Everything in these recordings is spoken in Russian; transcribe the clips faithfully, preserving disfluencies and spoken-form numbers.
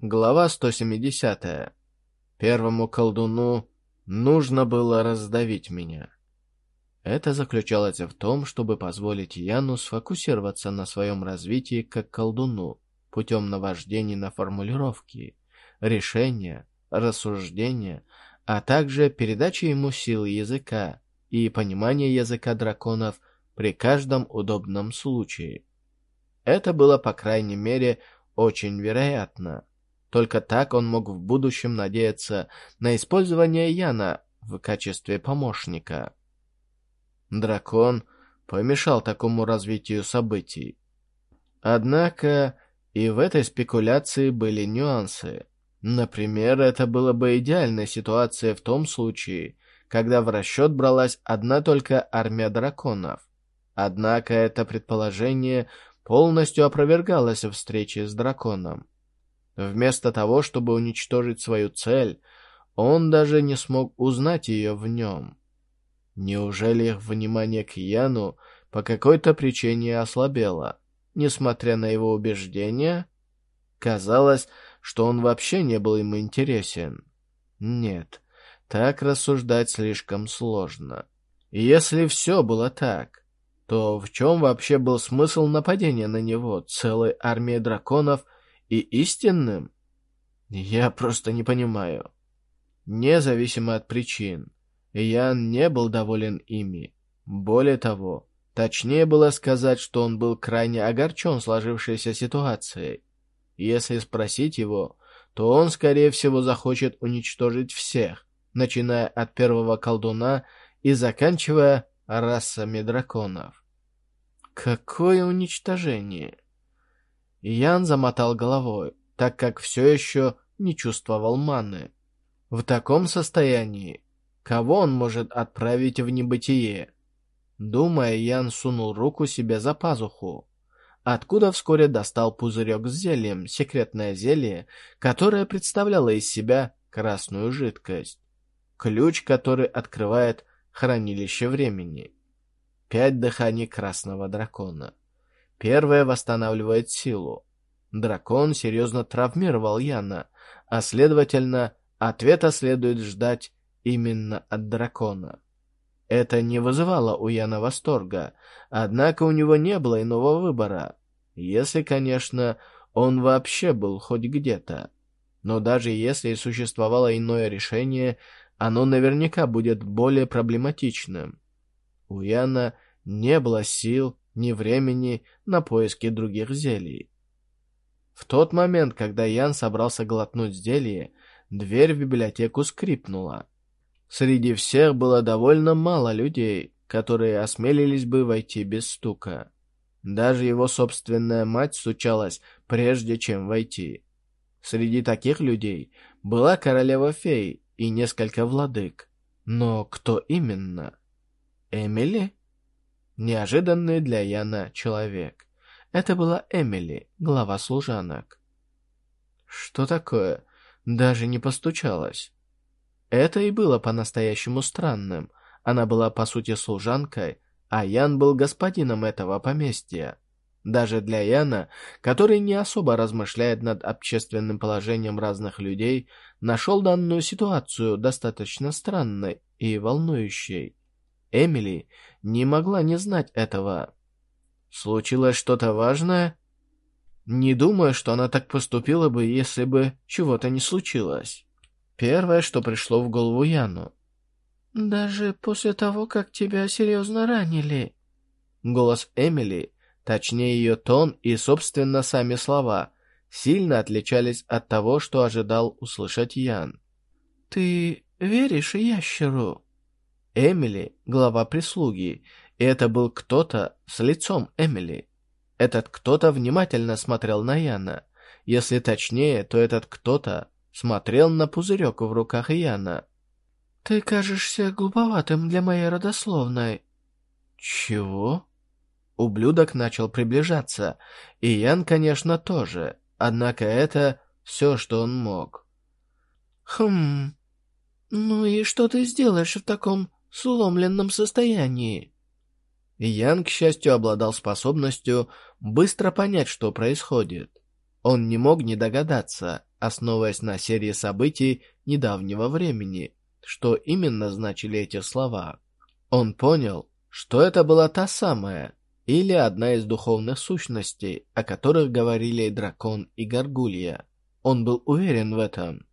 Глава сто семидесятая. Первому колдуну нужно было раздавить меня. Это заключалось в том, чтобы позволить Яну сфокусироваться на своем развитии как колдуну путем наваждений на формулировки, решения, рассуждения, а также передачи ему силы языка и понимания языка драконов при каждом удобном случае. Это было, по крайней мере, очень вероятно. Только так он мог в будущем надеяться на использование Яна в качестве помощника. Дракон помешал такому развитию событий. Однако и в этой спекуляции были нюансы. Например, это было бы идеальной ситуацией в том случае, когда в расчет бралась одна только армия драконов. Однако это предположение полностью опровергалось в встрече с драконом. Вместо того, чтобы уничтожить свою цель, он даже не смог узнать ее в нем. Неужели их внимание к Яну по какой-то причине ослабело, несмотря на его убеждения? Казалось, что он вообще не был им интересен. Нет, так рассуждать слишком сложно. Если все было так, то в чем вообще был смысл нападения на него целой армии драконов и истинным? Я просто не понимаю. Независимо от причин, Ян не был доволен ими. Более того, точнее было сказать, что он был крайне огорчен сложившейся ситуацией. Если спросить его, то он, скорее всего, захочет уничтожить всех, начиная от первого колдуна и заканчивая расами драконов. Какое уничтожение! Ян замотал головой, так как все еще не чувствовал маны. В таком состоянии, кого он может отправить в небытие? Думая, Ян сунул руку себе за пазуху, откуда вскоре достал пузырек с зельем, секретное зелье, которое представляло из себя красную жидкость. Ключ, который открывает хранилище времени. Пять дыханий красного дракона. Первое восстанавливает силу. Дракон серьезно травмировал Яна, а следовательно, ответа следует ждать именно от дракона. Это не вызывало у Яна восторга, однако у него не было иного выбора, если, конечно, он вообще был хоть где-то. Но даже если существовало иное решение, оно наверняка будет более проблематичным. У Яна не было сил ни времени на поиски других зелий. В тот момент, когда Ян собрался глотнуть зелье, дверь в библиотеку скрипнула. Среди всех было довольно мало людей, которые осмелились бы войти без стука. Даже его собственная мать стучалась, прежде чем войти. Среди таких людей была королева-фей и несколько владык. Но кто именно? Эмили? Неожиданный для Яна человек. Это была Эмили, глава служанок. Что такое? Даже не постучалась. Это и было по-настоящему странным. Она была по сути служанкой, а Ян был господином этого поместья. Даже для Яна, который не особо размышляет над общественным положением разных людей, нашел данную ситуацию достаточно странной и волнующей. Эмили не могла не знать этого. Случилось что-то важное? Не думаю, что она так поступила бы, если бы чего-то не случилось. Первое, что пришло в голову Яну. «Даже после того, как тебя серьезно ранили». Голос Эмили, точнее ее тон и, собственно, сами слова, сильно отличались от того, что ожидал услышать Ян. «Ты веришь ящеру?» Эмили — глава прислуги, и это был кто-то с лицом Эмили. Этот кто-то внимательно смотрел на Яна. Если точнее, то этот кто-то смотрел на пузырек в руках Яна. «Ты кажешься глуповатым для моей родословной». «Чего?» Ублюдок начал приближаться, и Ян, конечно, тоже, однако это все, что он мог. «Хм... Ну и что ты сделаешь в таком сломленном состоянии?» Ян, к счастью, обладал способностью быстро понять, что происходит. Он не мог не догадаться, основываясь на серии событий недавнего времени, что именно значили эти слова. Он понял, что это была та самая, или одна из духовных сущностей, о которых говорили дракон и горгулья. Он был уверен в этом.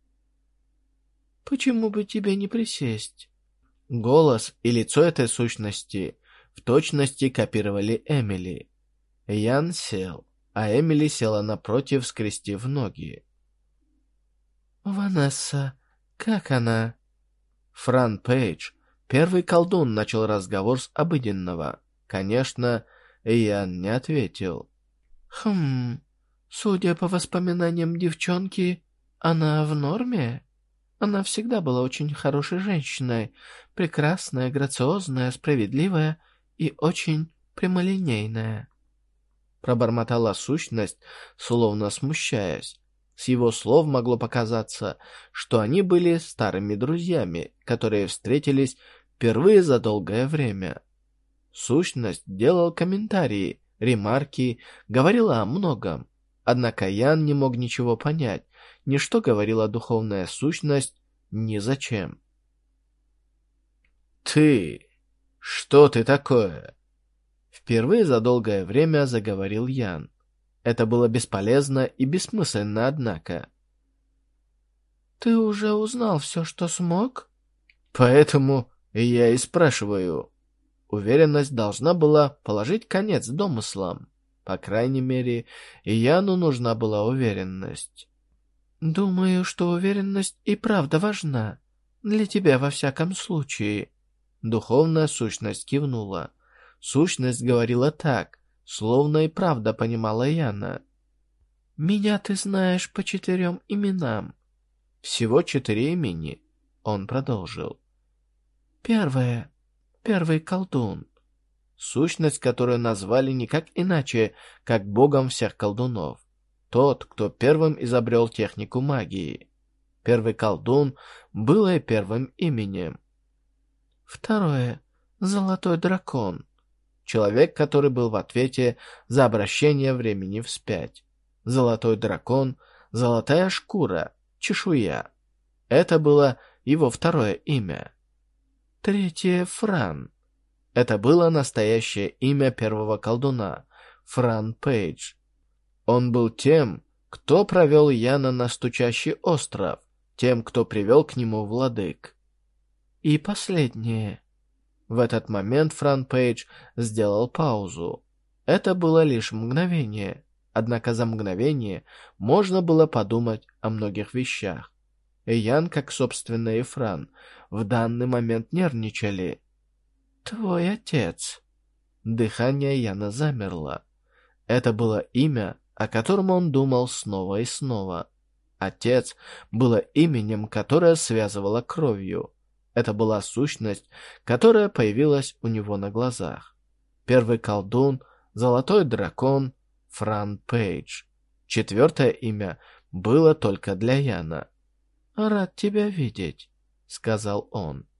«Почему бы тебе не присесть?» Голос и лицо этой сущности в точности копировали Эмили. Ян сел, а Эмили села напротив, скрестив ноги. «Ванесса, как она?» Фран Пейдж, первый колдун, начал разговор с обыденного. Конечно, Ян не ответил. «Хм, судя по воспоминаниям девчонки, она в норме? Она всегда была очень хорошей женщиной, прекрасная, грациозная, справедливая и очень прямолинейная». Пробормотала сущность, словно смущаясь. С его слов могло показаться, что они были старыми друзьями, которые встретились впервые за долгое время. Сущность делал комментарии, ремарки, говорила о многом. Однако Ян не мог ничего понять, ни что говорила духовная сущность, ни зачем. «Ты! Что ты такое?» Впервые за долгое время заговорил Ян. Это было бесполезно и бессмысленно, однако. «Ты уже узнал все, что смог?» «Поэтому я и спрашиваю». Уверенность должна была положить конец домыслам. По крайней мере, Яну нужна была уверенность. «Думаю, что уверенность и правда важна. Для тебя во всяком случае». Духовная сущность кивнула. Сущность говорила так, словно и правда понимала Яна. «Меня ты знаешь по четырем именам». «Всего четыре имени», — он продолжил. «Первое. Первый колдун». Сущность, которую назвали никак иначе, как богом всех колдунов. Тот, кто первым изобрел технику магии. Первый колдун было и первым именем. Второе. Золотой дракон. Человек, который был в ответе за обращение времени вспять. Золотой дракон, золотая шкура, чешуя. Это было его второе имя. Третье — Фран. Это было настоящее имя первого колдуна, Фран Пейдж. Он был тем, кто провел Яна на стучащий остров, тем, кто привел к нему владык. И последнее. В этот момент Фран Пейдж сделал паузу. Это было лишь мгновение, однако за мгновение можно было подумать о многих вещах. Ян, как собственно и Фран, в данный момент нервничали. «Твой отец». Дыхание Яна замерло. Это было имя, о котором он думал снова и снова. Отец было именем, которое связывало кровью. Это была сущность, которая появилась у него на глазах. Первый колдун, золотой дракон, Фран Пейдж. Четвертое имя было только для Яна. «Рад тебя видеть», — сказал он.